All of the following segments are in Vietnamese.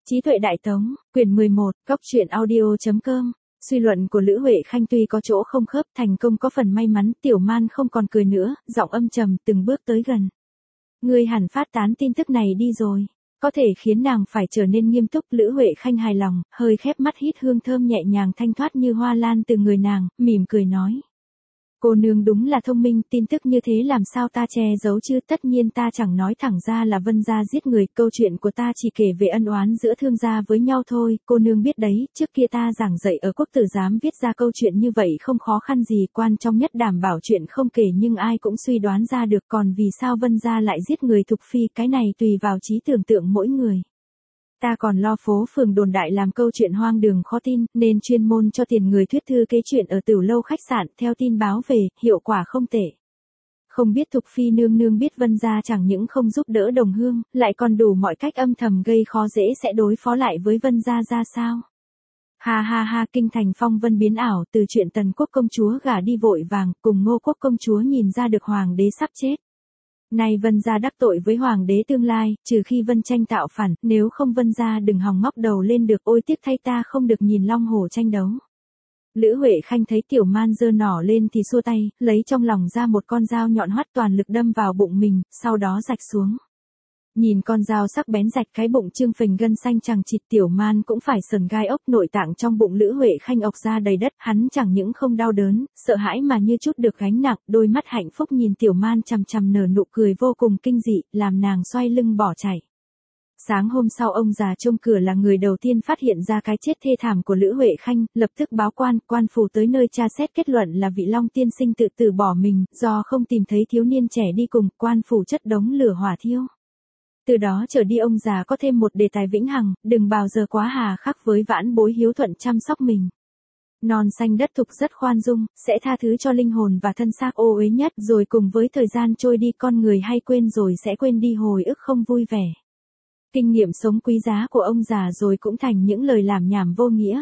Trí tuệ đại tống, quyển 11, góc truyện audio.com. Suy luận của Lữ Huệ Khanh tuy có chỗ không khớp, thành công có phần may mắn. Tiểu Man không còn cười nữa, giọng âm trầm từng bước tới gần. Ngươi hẳn phát tán tin tức này đi rồi. Có thể khiến nàng phải trở nên nghiêm túc. Lữ Huệ Khanh hài lòng, hơi khép mắt hít hương thơm nhẹ nhàng thanh thoát như hoa lan từ người nàng, mỉm cười nói. Cô nương đúng là thông minh, tin tức như thế làm sao ta che giấu chứ, tất nhiên ta chẳng nói thẳng ra là Vân gia giết người, câu chuyện của ta chỉ kể về ân oán giữa thương gia với nhau thôi, cô nương biết đấy, trước kia ta giảng dạy ở quốc tử giám viết ra câu chuyện như vậy không khó khăn gì, quan trọng nhất đảm bảo chuyện không kể nhưng ai cũng suy đoán ra được, còn vì sao Vân gia lại giết người Thục Phi, cái này tùy vào trí tưởng tượng mỗi người. Ta còn lo phố phường đồn đại làm câu chuyện hoang đường khó tin, nên chuyên môn cho tiền người thuyết thư kế chuyện ở Tửu Lâu khách sạn, theo tin báo về, hiệu quả không tệ. Không biết Thục Phi nương nương biết Vân gia chẳng những không giúp đỡ đồng hương, lại còn đủ mọi cách âm thầm gây khó dễ sẽ đối phó lại với Vân gia ra sao? Ha ha ha, kinh thành phong vân biến ảo, từ chuyện Tần Quốc công chúa gả đi vội vàng, cùng Ngô Quốc công chúa nhìn ra được hoàng đế sắp chết. Nay Vân gia đắc tội với hoàng đế tương lai, trừ khi Vân tranh tạo phản, nếu không Vân gia đừng hòng ngóc đầu lên được, ôi tiếc thay ta không được nhìn long hổ tranh đấu. Lữ Huệ Khanh thấy Tiểu Man giơ nỏ lên thì xua tay, lấy trong lòng ra một con dao nhọn hoắt toàn lực đâm vào bụng mình, sau đó rạch xuống. Nhìn con dao sắc bén rạch cái bụng trương phình gân xanh chằng chịt, Tiểu Man cũng phải sờn gai ốc, nội tạng trong bụng Lữ Huệ Khanh ọc ra đầy đất, hắn chẳng những không đau đớn, sợ hãi mà như chút được gánh nặng, đôi mắt hạnh phúc nhìn Tiểu Man chằm chằm nở nụ cười vô cùng kinh dị, làm nàng xoay lưng bỏ chạy. Sáng hôm sau ông già trông cửa là người đầu tiên phát hiện ra cái chết thê thảm của Lữ Huệ Khanh, lập tức báo quan phủ tới nơi tra xét, kết luận là vị Long tiên sinh tự tử bỏ mình, do không tìm thấy thiếu niên trẻ đi cùng, quan phủ chất đống lửa hỏa thiêu. Từ đó trở đi ông già có thêm một đề tài vĩnh hằng, đừng bao giờ quá hà khắc với vãn bối hiếu thuận chăm sóc mình. Non xanh đất thục rất khoan dung, sẽ tha thứ cho linh hồn và thân xác ô uế nhất, rồi cùng với thời gian trôi đi con người hay quên rồi sẽ quên đi hồi ức không vui vẻ. Kinh nghiệm sống quý giá của ông già rồi cũng thành những lời làm nhảm vô nghĩa.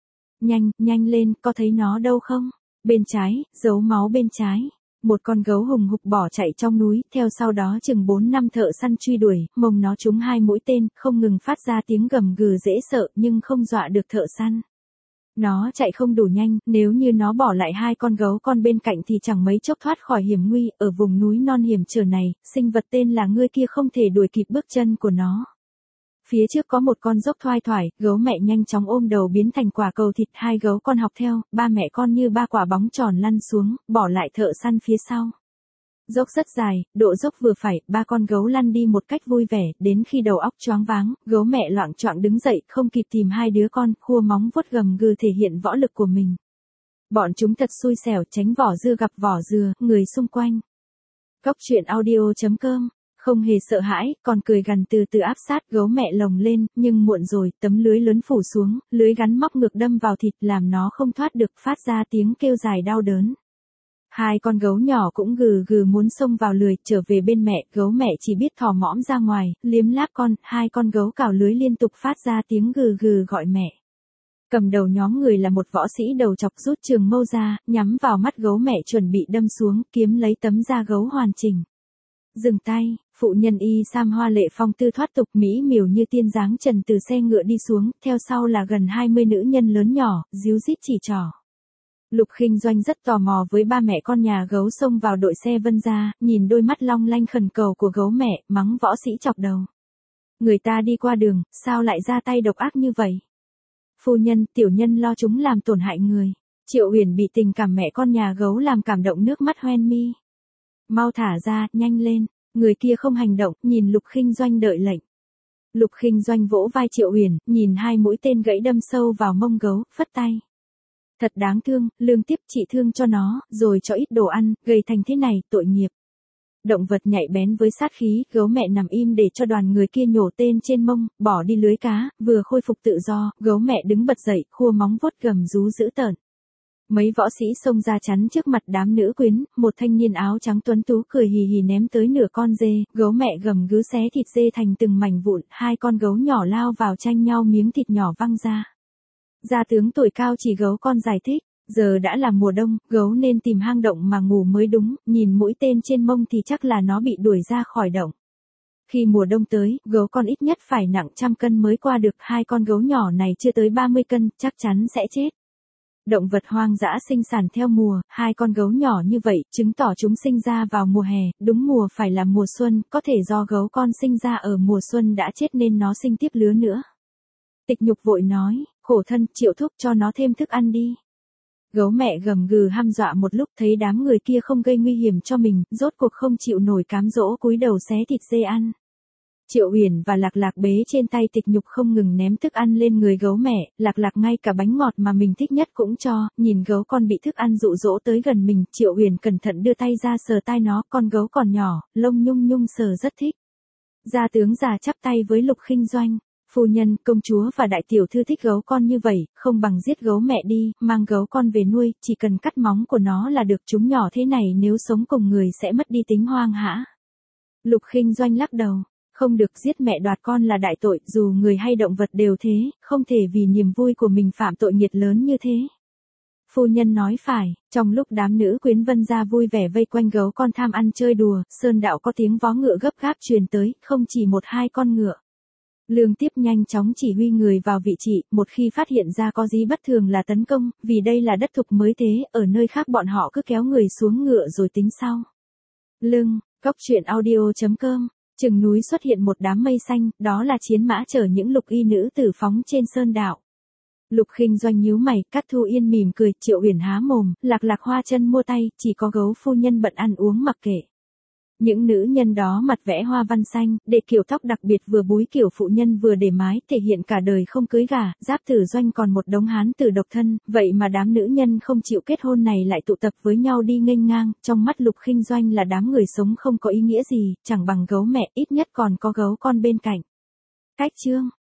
Nhanh lên, có thấy nó đâu không? Bên trái, dấu máu bên trái. Một con gấu hùng hục bỏ chạy trong núi, theo sau đó chừng 4 năm thợ săn truy đuổi, mông nó trúng 2 mũi tên, không ngừng phát ra tiếng gầm gừ dễ sợ nhưng không dọa được thợ săn. Nó chạy không đủ nhanh, nếu như nó bỏ lại 2 con gấu con bên cạnh thì chẳng mấy chốc thoát khỏi hiểm nguy, ở vùng núi non hiểm trở này, sinh vật tên là ngươi kia không thể đuổi kịp bước chân của nó. Phía trước có một con dốc thoai thoải, gấu mẹ nhanh chóng ôm đầu biến thành quả cầu thịt, 2 gấu con học theo, ba mẹ con như 3 quả bóng tròn lăn xuống, bỏ lại thợ săn phía sau. Dốc rất dài, độ dốc vừa phải, 3 con gấu lăn đi một cách vui vẻ, đến khi đầu óc choáng váng, gấu mẹ loạng choạng đứng dậy, không kịp tìm 2 đứa con, khua móng vuốt gầm gừ thể hiện võ lực của mình. Bọn chúng thật xui xẻo, tránh vỏ dưa gặp vỏ dừa, người xung quanh. Góc truyện audio.com. Không hề sợ hãi, còn cười gằn từ từ áp sát gấu mẹ lồng lên, nhưng muộn rồi, tấm lưới lớn phủ xuống, lưới gắn móc ngược đâm vào thịt làm nó không thoát được, phát ra tiếng kêu dài đau đớn. 2 con gấu nhỏ cũng gừ gừ muốn xông vào lưới, trở về bên mẹ, gấu mẹ chỉ biết thò mõm ra ngoài, liếm láp con, 2 con gấu cào lưới liên tục phát ra tiếng gừ gừ gọi mẹ. Cầm đầu nhóm người là một võ sĩ đầu chọc rút trường mâu ra, nhắm vào mắt gấu mẹ chuẩn bị đâm xuống, kiếm lấy tấm da gấu hoàn chỉnh. Dừng tay, phụ nhân y sam hoa lệ phong tư thoát tục mỹ miều như tiên dáng trần từ xe ngựa đi xuống, theo sau là gần 20 nữ nhân lớn nhỏ, díu dít chỉ trỏ. Lục Khinh Doanh rất tò mò với ba mẹ con nhà gấu xông vào đội xe Vân gia, nhìn đôi mắt long lanh khẩn cầu của gấu mẹ, mắng võ sĩ chọc đầu. Người ta đi qua đường, sao lại ra tay độc ác như vậy? Phu nhân, tiểu nhân lo chúng làm tổn hại người. Triệu Huyền bị tình cảm mẹ con nhà gấu làm cảm động nước mắt hoen mi. Mau thả ra, nhanh lên. Người kia không hành động, nhìn Lục Khinh Doanh đợi lệnh. Lục Khinh Doanh vỗ vai Triệu Huyền, nhìn 2 mũi tên gãy đâm sâu vào mông gấu, phất tay. Thật đáng thương, lương tiếp trị thương cho nó, rồi cho ít đồ ăn, gầy thành thế này, tội nghiệp. Động vật nhạy bén với sát khí, gấu mẹ nằm im để cho đoàn người kia nhổ tên trên mông, bỏ đi lưới cá, vừa khôi phục tự do, gấu mẹ đứng bật dậy, khua móng vuốt gầm rú dữ tợn. Mấy võ sĩ xông ra chắn trước mặt đám nữ quyến, một thanh niên áo trắng tuấn tú cười hì hì ném tới nửa con dê, gấu mẹ gầm gứ xé thịt dê thành từng mảnh vụn, 2 con gấu nhỏ lao vào tranh nhau miếng thịt nhỏ văng ra. Gia tướng tuổi cao chỉ gấu con giải thích, giờ đã là mùa đông, gấu nên tìm hang động mà ngủ mới đúng, nhìn mũi tên trên mông thì chắc là nó bị đuổi ra khỏi động. Khi mùa đông tới, gấu con ít nhất phải nặng 100 cân mới qua được, hai con gấu nhỏ này chưa tới 30 cân, chắc chắn sẽ chết. Động vật hoang dã sinh sản theo mùa, hai con gấu nhỏ như vậy, chứng tỏ chúng sinh ra vào mùa hè, đúng mùa phải là mùa xuân, có thể do gấu con sinh ra ở mùa xuân đã chết nên nó sinh tiếp lứa nữa. Tịch Nhục vội nói, khổ thân, Triệu thúc cho nó thêm thức ăn đi. Gấu mẹ gầm gừ hăm dọa một lúc, thấy đám người kia không gây nguy hiểm cho mình, rốt cuộc không chịu nổi cám dỗ, cúi đầu xé thịt dê ăn. Triệu Uyển và Lạc Lạc bế trên tay Tịch Nhục không ngừng ném thức ăn lên người gấu mẹ, Lạc Lạc ngay cả bánh ngọt mà mình thích nhất cũng cho, nhìn gấu con bị thức ăn dụ dỗ tới gần mình, Triệu Uyển cẩn thận đưa tay ra sờ tai nó, con gấu còn nhỏ, lông nhung nhung sờ rất thích. Gia tướng già chắp tay với Lục Khinh Doanh, phu nhân, công chúa và đại tiểu thư thích gấu con như vậy, không bằng giết gấu mẹ đi, mang gấu con về nuôi, chỉ cần cắt móng của nó là được, chúng nhỏ thế này nếu sống cùng người sẽ mất đi tính hoang dã. Lục Khinh Doanh lắc đầu. Không được, giết mẹ đoạt con là đại tội, dù người hay động vật đều thế, không thể vì niềm vui của mình phạm tội nghiệt lớn như thế. Phu nhân nói phải, trong lúc đám nữ quyến Vân gia vui vẻ vây quanh gấu con tham ăn chơi đùa, sơn đạo có tiếng vó ngựa gấp gáp truyền tới, không chỉ một hai con ngựa. Lương Tiếp nhanh chóng chỉ huy người vào vị trí, một khi phát hiện ra có gì bất thường là tấn công, vì đây là đất thục mới thế, ở nơi khác bọn họ cứ kéo người xuống ngựa rồi tính sau. Lưng, cóc.audio.com. Chừng núi xuất hiện một đám mây xanh, đó là chiến mã chở những lục y nữ tử phóng trên sơn đạo. Lục Khinh Doanh nhíu mày, Cát Thu Yên mỉm cười, Triệu Uyển há mồm, Lạc Lạc hoa chân mua tay, chỉ có gấu phu nhân bận ăn uống mặc kệ. Những nữ nhân đó mặt vẽ hoa văn xanh, để kiểu tóc đặc biệt vừa búi kiểu phụ nhân vừa để mái, thể hiện cả đời không cưới gả, Giáp Tử Doanh còn một đống hán tử độc thân, vậy mà đám nữ nhân không chịu kết hôn này lại tụ tập với nhau đi nghênh ngang, trong mắt Lục Khinh Doanh là đám người sống không có ý nghĩa gì, chẳng bằng gấu mẹ, ít nhất còn có gấu con bên cạnh. Cách chương